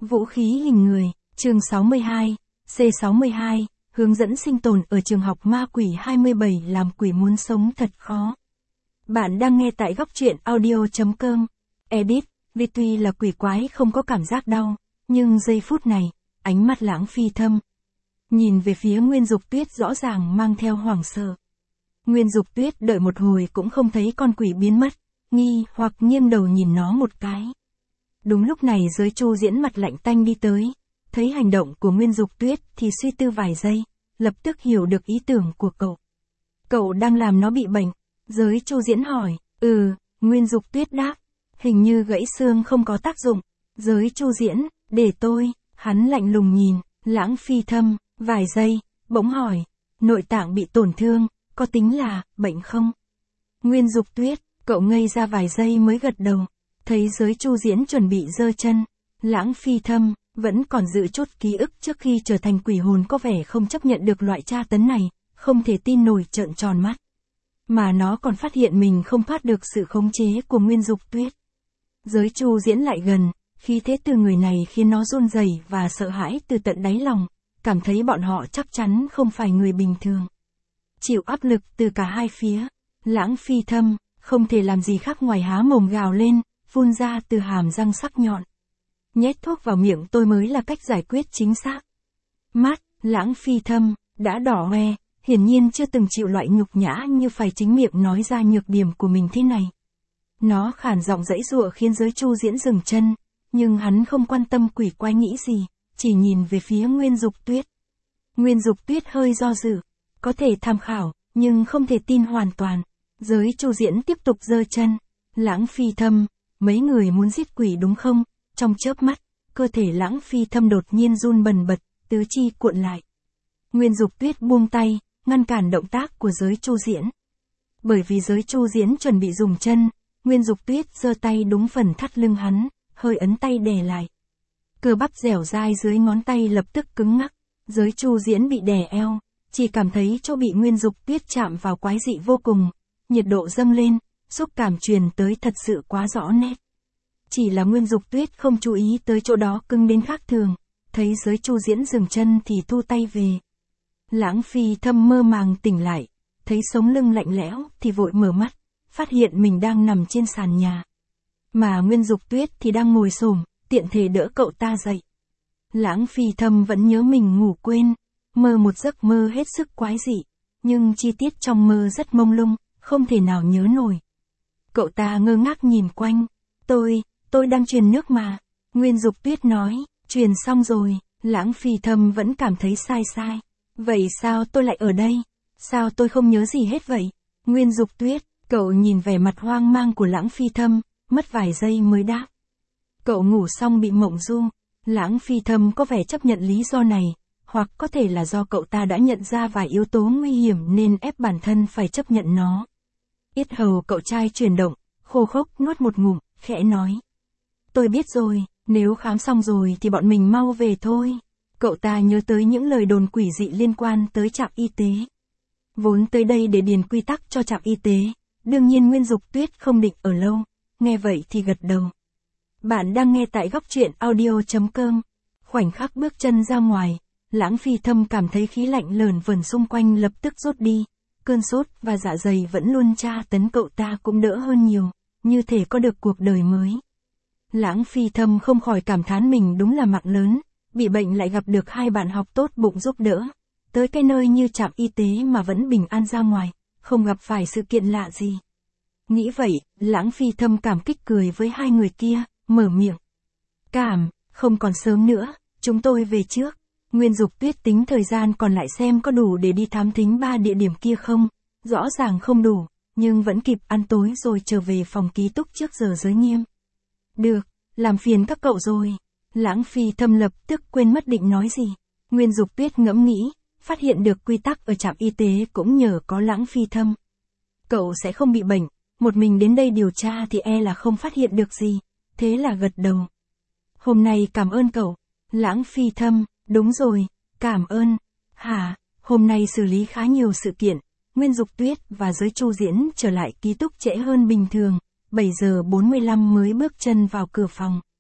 Vũ khí hình người, chương 62, C62, hướng dẫn sinh tồn ở trường học ma quỷ 27 làm quỷ muốn sống thật khó. Bạn đang nghe tại góc truyện audio.com. Edit, vì tuy là quỷ quái không có cảm giác đau, nhưng giây phút này, ánh mắt Lãng Phi thâm. Nhìn về phía Nguyên Dục Tuyết rõ ràng mang theo hoảng sợ. Nguyên Dục Tuyết đợi một hồi cũng không thấy con quỷ biến mất, nghi hoặc nghiêng đầu nhìn nó một cái. Đúng lúc này Giới Chu Diễn mặt lạnh tanh đi tới, thấy hành động của Nguyên Dục Tuyết thì suy tư vài giây, lập tức hiểu được ý tưởng của cậu. Cậu đang làm nó bị bệnh. Giới Chu Diễn hỏi, Nguyên Dục Tuyết đáp, hình như gãy xương không có tác dụng. Giới Chu Diễn, để tôi, hắn lạnh lùng nhìn, Lãng Phi thâm, vài giây, bỗng hỏi, nội tạng bị tổn thương, có tính là bệnh không? Nguyên Dục Tuyết, cậu ngây ra vài giây mới gật đầu, thấy Giới Chu Diễn chuẩn bị giơ chân, Lãng Phi thâm, vẫn còn giữ chút ký ức trước khi trở thành quỷ hồn có vẻ không chấp nhận được loại tra tấn này, không thể tin nổi trợn tròn mắt. Mà nó còn phát hiện mình không thoát được sự khống chế của Nguyên Dục Tuyết. Giới Chu Diễn lại gần, khí thế từ người này khiến nó run rẩy và sợ hãi từ tận đáy lòng, cảm thấy bọn họ chắc chắn không phải người bình thường. Chịu áp lực từ cả hai phía, Lãng Phi thâm, không thể làm gì khác ngoài há mồm gào lên, phun ra từ hàm răng sắc nhọn. Nhét thuốc vào miệng tôi mới là cách giải quyết chính xác. Mắt, Lãng Phi thâm, đã đỏ hoe, hiển nhiên chưa từng chịu loại nhục nhã như phải chính miệng nói ra nhược điểm của mình thế này. Nó khản giọng giãy giụa khiến Giới Chu Diễn dừng chân, nhưng hắn không quan tâm quỷ quái nghĩ gì, chỉ nhìn về phía Nguyên Dục Tuyết. Nguyên Dục Tuyết hơi do dự, có thể tham khảo, nhưng không thể tin hoàn toàn. Giới Chu Diễn tiếp tục giơ chân, Lãng Phi thâm, mấy người muốn giết quỷ đúng không? Trong chớp mắt, cơ thể Lãng Phi thâm đột nhiên run bần bật, tứ chi cuộn lại. Nguyên Dục Tuyết buông tay, ngăn cản động tác của Giới Chu Diễn. Bởi vì Giới Chu Diễn chuẩn bị dùng chân, Nguyên Dục Tuyết giơ tay đúng phần thắt lưng hắn, hơi ấn tay đè lại. Cơ bắp dẻo dai dưới ngón tay lập tức cứng ngắc, Giới Chu Diễn bị đè eo, chỉ cảm thấy chỗ bị Nguyên Dục Tuyết chạm vào quái dị vô cùng, nhiệt độ dâng lên, xúc cảm truyền tới thật sự quá rõ nét. Chỉ là Nguyên Dục Tuyết không chú ý tới chỗ đó cứng đến khác thường, thấy Giới Chu Diễn dừng chân thì thu tay về. Lãng Phi thâm mơ màng tỉnh lại, thấy sống lưng lạnh lẽo thì vội mở mắt, phát hiện mình đang nằm trên sàn nhà. Mà Nguyên Dục Tuyết thì đang ngồi xổm, tiện thể đỡ cậu ta dậy. Lãng Phi thâm vẫn nhớ mình ngủ quên, mơ một giấc mơ hết sức quái dị, nhưng chi tiết trong mơ rất mông lung, không thể nào nhớ nổi. Cậu ta ngơ ngác nhìn quanh, tôi đang truyền nước mà. Nguyên Dục Tuyết nói, truyền xong rồi. Lãng Phi thâm vẫn cảm thấy sai. Vậy sao tôi lại ở đây? Sao tôi không nhớ gì hết vậy? Nguyên Dục Tuyết, cậu nhìn vẻ mặt hoang mang của Lãng Phi thâm, mất vài giây mới đáp. Cậu ngủ xong bị mộng du. Lãng Phi thâm có vẻ chấp nhận lý do này, hoặc có thể là do cậu ta đã nhận ra vài yếu tố nguy hiểm nên ép bản thân phải chấp nhận nó. Yết hầu cậu trai chuyển động, khô khốc nuốt một ngụm, khẽ nói. Tôi biết rồi, nếu khám xong rồi thì bọn mình mau về thôi. Cậu ta nhớ tới những lời đồn quỷ dị liên quan tới trạm y tế. Vốn tới đây để điền quy tắc cho trạm y tế, đương nhiên Nguyên Dục Tuyết không định ở lâu, nghe vậy thì gật đầu. Bạn đang nghe tại góc truyện audio.com. Khoảnh khắc bước chân ra ngoài, Lãng Phi thâm cảm thấy khí lạnh lờn vờn xung quanh lập tức rút đi, cơn sốt và dạ dày vẫn luôn tra tấn cậu ta cũng đỡ hơn nhiều, như thể có được cuộc đời mới. Lãng Phi thâm không khỏi cảm thán mình đúng là mạng lớn, bị bệnh lại gặp được hai bạn học tốt bụng giúp đỡ, tới cái nơi như trạm y tế mà vẫn bình an ra ngoài, không gặp phải sự kiện lạ gì. Nghĩ vậy, Lãng Phi thâm cảm kích cười với hai người kia, mở miệng. Không còn sớm nữa, chúng tôi về trước. Nguyên Dục Tuyết tính thời gian còn lại xem có đủ để đi thám thính 3 địa điểm kia không, rõ ràng không đủ, nhưng vẫn kịp ăn tối rồi trở về phòng ký túc trước giờ giới nghiêm. Được, làm phiền các cậu rồi. Lãng Phi thâm lập tức quên mất định nói gì. Nguyên Dục Tuyết ngẫm nghĩ, phát hiện được quy tắc ở trạm y tế cũng nhờ có Lãng Phi thâm. Cậu sẽ không bị bệnh, một mình đến đây điều tra thì là không phát hiện được gì, thế là gật đầu. Hôm nay cảm ơn cậu. Lãng Phi thâm, đúng rồi, cảm ơn. Hôm nay xử lý khá nhiều sự kiện, Nguyên Dục Tuyết và Giới Chu Diễn trở lại ký túc trễ hơn bình thường, 7 giờ 45 mới bước chân vào cửa phòng.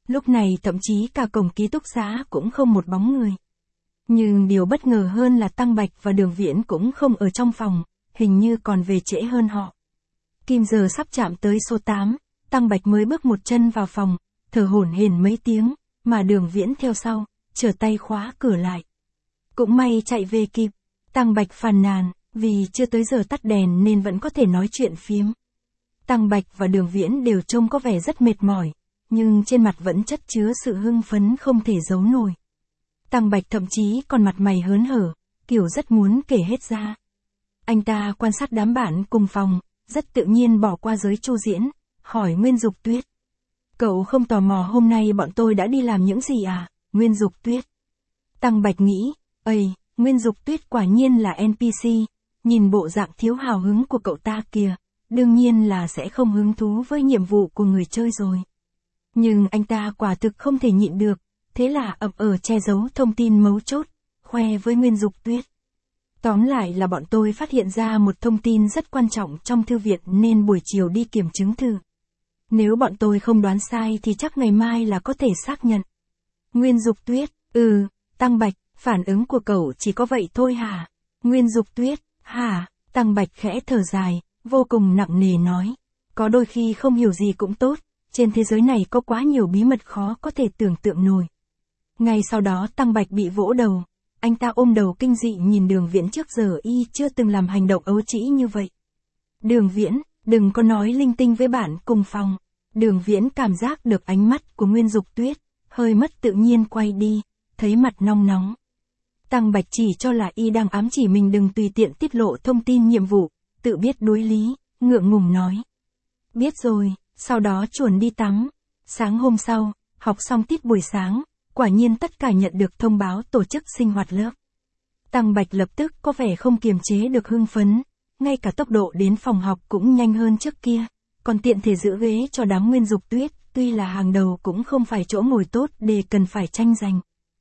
Lúc này thậm chí cả cổng ký túc xá cũng không một bóng người. Nhưng điều bất ngờ hơn là Tăng Bạch và Đường Viễn cũng không ở trong phòng, hình như còn về trễ hơn họ. Kim giờ sắp chạm tới số 8, Tăng Bạch mới bước một chân vào phòng, thở hổn hển mấy tiếng, mà Đường Viễn theo sau, trở tay khóa cửa lại. Cũng may chạy về kịp, Tăng Bạch phàn nàn, vì chưa tới giờ tắt đèn nên vẫn có thể nói chuyện phiếm. Tăng Bạch và Đường Viễn đều trông có vẻ rất mệt mỏi, nhưng trên mặt vẫn chất chứa sự hưng phấn không thể giấu nổi. Tăng Bạch thậm chí còn mặt mày hớn hở, kiểu rất muốn kể hết ra. Anh ta quan sát đám bạn cùng phòng, rất tự nhiên bỏ qua giới Chu Diễn, hỏi Nguyên Dục Tuyết. Cậu không tò mò hôm nay bọn tôi đã đi làm những gì à, Nguyên Dục Tuyết? Tăng Bạch nghĩ, ây, Nguyên Dục Tuyết quả nhiên là NPC, nhìn bộ dạng thiếu hào hứng của cậu ta kìa, đương nhiên là sẽ không hứng thú với nhiệm vụ của người chơi rồi. Nhưng anh ta quả thực không thể nhịn được, thế là ậm che giấu thông tin mấu chốt, khoe với Nguyên Dục Tuyết. Tóm lại là bọn tôi phát hiện ra một thông tin rất quan trọng trong thư viện nên buổi chiều đi kiểm chứng thử. Nếu bọn tôi không đoán sai thì chắc ngày mai là có thể xác nhận. Nguyên Dục Tuyết, Tăng Bạch, phản ứng của cậu chỉ có vậy thôi hả? Nguyên Dục Tuyết, hả? Tăng Bạch khẽ thở dài, vô cùng nặng nề nói. Có đôi khi không hiểu gì cũng tốt, trên thế giới này có quá nhiều bí mật khó có thể tưởng tượng nổi. Ngay sau đó Tăng Bạch bị vỗ đầu. Anh ta ôm đầu kinh dị nhìn Đường Viễn, trước giờ y chưa từng làm hành động ấu trĩ như vậy. Đường Viễn, đừng có nói linh tinh với bạn cùng phòng. Đường Viễn cảm giác được ánh mắt của Nguyên Dục Tuyết, hơi mất tự nhiên quay đi, thấy mặt nong nóng. Tăng Bạch chỉ cho là y đang ám chỉ mình đừng tùy tiện tiết lộ thông tin nhiệm vụ, tự biết đối lý, ngượng ngùng nói. Biết rồi, sau đó chuồn đi tắm. Sáng hôm sau, học xong tiết buổi sáng, quả nhiên tất cả nhận được thông báo tổ chức sinh hoạt lớp. Tăng Bạch lập tức có vẻ không kiềm chế được hưng phấn, ngay cả tốc độ đến phòng học cũng nhanh hơn trước kia, còn tiện thể giữ ghế cho đám Nguyên Dục Tuyết, tuy là hàng đầu cũng không phải chỗ ngồi tốt để cần phải tranh giành.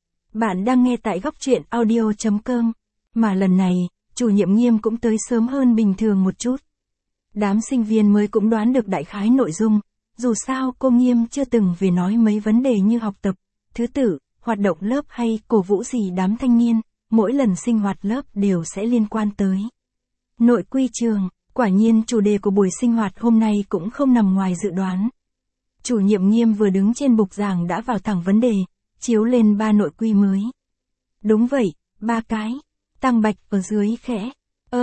Bạn đang nghe tại góc truyện audio.com, mà lần này, chủ nhiệm Nghiêm cũng tới sớm hơn bình thường một chút. Đám sinh viên mới cũng đoán được đại khái nội dung, dù sao cô Nghiêm chưa từng về nói mấy vấn đề như học tập, thứ tự, hoạt động lớp hay cổ vũ gì đám thanh niên, mỗi lần sinh hoạt lớp đều sẽ liên quan tới nội quy trường. Quả nhiên chủ đề của buổi sinh hoạt hôm nay cũng không nằm ngoài dự đoán. Chủ nhiệm Nghiêm vừa đứng trên bục giảng đã vào thẳng vấn đề, chiếu lên 3 nội quy mới. Đúng vậy, 3 cái. Tăng Bạch ở dưới khẽ,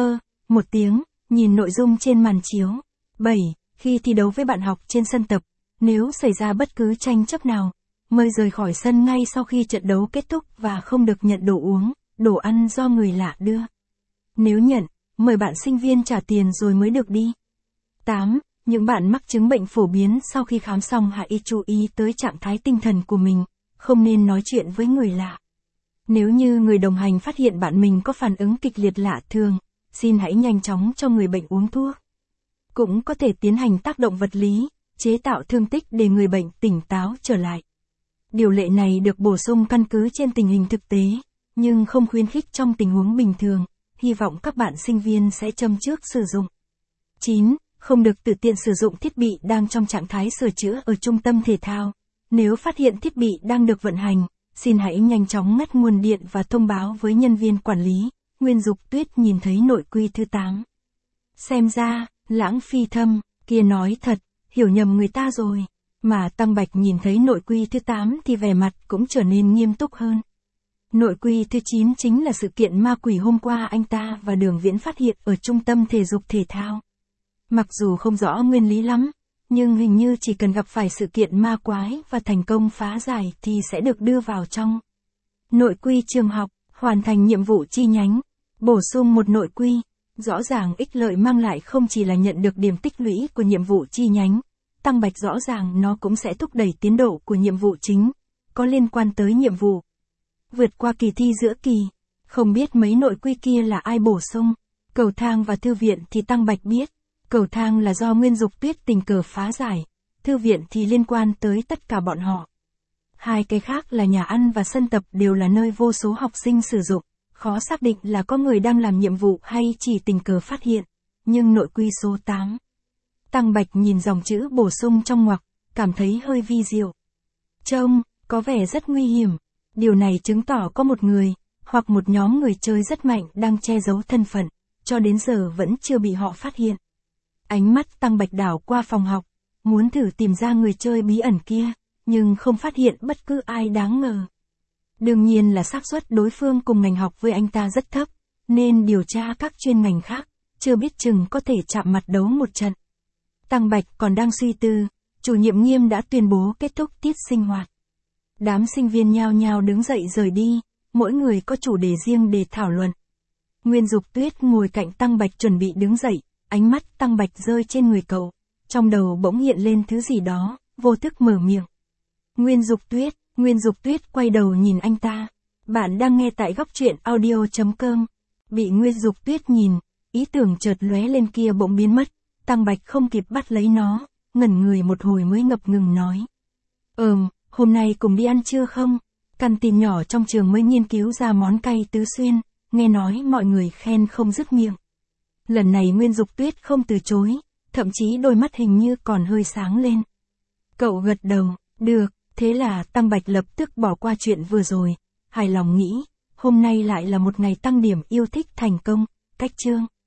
một tiếng, nhìn nội dung trên màn chiếu. 7. Khi thi đấu với bạn học trên sân tập, nếu xảy ra bất cứ tranh chấp nào, mời rời khỏi sân ngay sau khi trận đấu kết thúc và không được nhận đồ uống, đồ ăn do người lạ đưa. Nếu nhận, mời bạn sinh viên trả tiền rồi mới được đi. 8. Những bạn mắc chứng bệnh phổ biến sau khi khám xong hãy chú ý tới trạng thái tinh thần của mình, không nên nói chuyện với người lạ. Nếu như người đồng hành phát hiện bạn mình có phản ứng kịch liệt lạ thường, xin hãy nhanh chóng cho người bệnh uống thuốc. Cũng có thể tiến hành tác động vật lý, chế tạo thương tích để người bệnh tỉnh táo trở lại. Điều lệ này được bổ sung căn cứ trên tình hình thực tế, nhưng không khuyến khích trong tình huống bình thường, hy vọng các bạn sinh viên sẽ châm trước sử dụng. 9. Không được tự tiện sử dụng thiết bị đang trong trạng thái sửa chữa ở trung tâm thể thao. Nếu phát hiện thiết bị đang được vận hành, xin hãy nhanh chóng ngắt nguồn điện và thông báo với nhân viên quản lý. Nguyên Dục Tuyết nhìn thấy nội quy thứ 8. Xem ra, Lãng Phi Thâm, kia nói thật, hiểu nhầm người ta rồi. Mà Tăng Bạch nhìn thấy nội quy thứ 8 thì vẻ mặt cũng trở nên nghiêm túc hơn. Nội quy thứ 9 chính là sự kiện ma quỷ hôm qua anh ta và Đường Viễn phát hiện ở trung tâm thể dục thể thao. Mặc dù không rõ nguyên lý lắm, nhưng hình như chỉ cần gặp phải sự kiện ma quái và thành công phá giải thì sẽ được đưa vào trong nội quy trường học, hoàn thành nhiệm vụ chi nhánh, bổ sung một nội quy. Rõ ràng ích lợi mang lại không chỉ là nhận được điểm tích lũy của nhiệm vụ chi nhánh, Tăng Bạch rõ ràng nó cũng sẽ thúc đẩy tiến độ của nhiệm vụ chính, có liên quan tới nhiệm vụ vượt qua kỳ thi giữa kỳ. Không biết mấy nội quy kia là ai bổ sung. Cầu thang và thư viện thì Tăng Bạch biết. Cầu thang là do Nguyên Dục Tuyết tình cờ phá giải, thư viện thì liên quan tới tất cả bọn họ. Hai cái khác là nhà ăn và sân tập đều là nơi vô số học sinh sử dụng, khó xác định là có người đang làm nhiệm vụ hay chỉ tình cờ phát hiện. Nhưng nội quy số 8. Tăng Bạch nhìn dòng chữ bổ sung trong ngoặc, cảm thấy hơi vi diệu. Trông, có vẻ rất nguy hiểm. Điều này chứng tỏ có một người, hoặc một nhóm người chơi rất mạnh đang che giấu thân phận, cho đến giờ vẫn chưa bị họ phát hiện. Ánh mắt Tăng Bạch đảo qua phòng học, muốn thử tìm ra người chơi bí ẩn kia, nhưng không phát hiện bất cứ ai đáng ngờ. Đương nhiên là xác suất đối phương cùng ngành học với anh ta rất thấp, nên điều tra các chuyên ngành khác, chưa biết chừng có thể chạm mặt đấu một trận. Tăng Bạch còn đang suy tư, chủ nhiệm Nghiêm đã tuyên bố kết thúc tiết sinh hoạt. Đám sinh viên nhao nhao đứng dậy rời đi, mỗi người có chủ đề riêng để thảo luận. Nguyên Dục Tuyết ngồi cạnh Tăng Bạch chuẩn bị đứng dậy, ánh mắt Tăng Bạch rơi trên người cậu, trong đầu bỗng hiện lên thứ gì đó, vô thức mở miệng. Nguyên Dục Tuyết quay đầu nhìn anh ta. Bạn đang nghe tại góc truyện audio.com. Bị Nguyên Dục Tuyết nhìn, ý tưởng chợt lóe lên kia bỗng biến mất, Tăng Bạch không kịp bắt lấy nó, ngẩn người một hồi mới ngập ngừng nói. Hôm nay cùng đi ăn trưa không? Căn tin nhỏ trong trường mới nghiên cứu ra món cay tứ xuyên, nghe nói mọi người khen không dứt miệng. Lần này Nguyên Dục Tuyết không từ chối, thậm chí đôi mắt hình như còn hơi sáng lên. Cậu gật đầu, được, thế là Tăng Bạch lập tức bỏ qua chuyện vừa rồi, hài lòng nghĩ, hôm nay lại là một ngày tăng điểm yêu thích thành công, cách chương.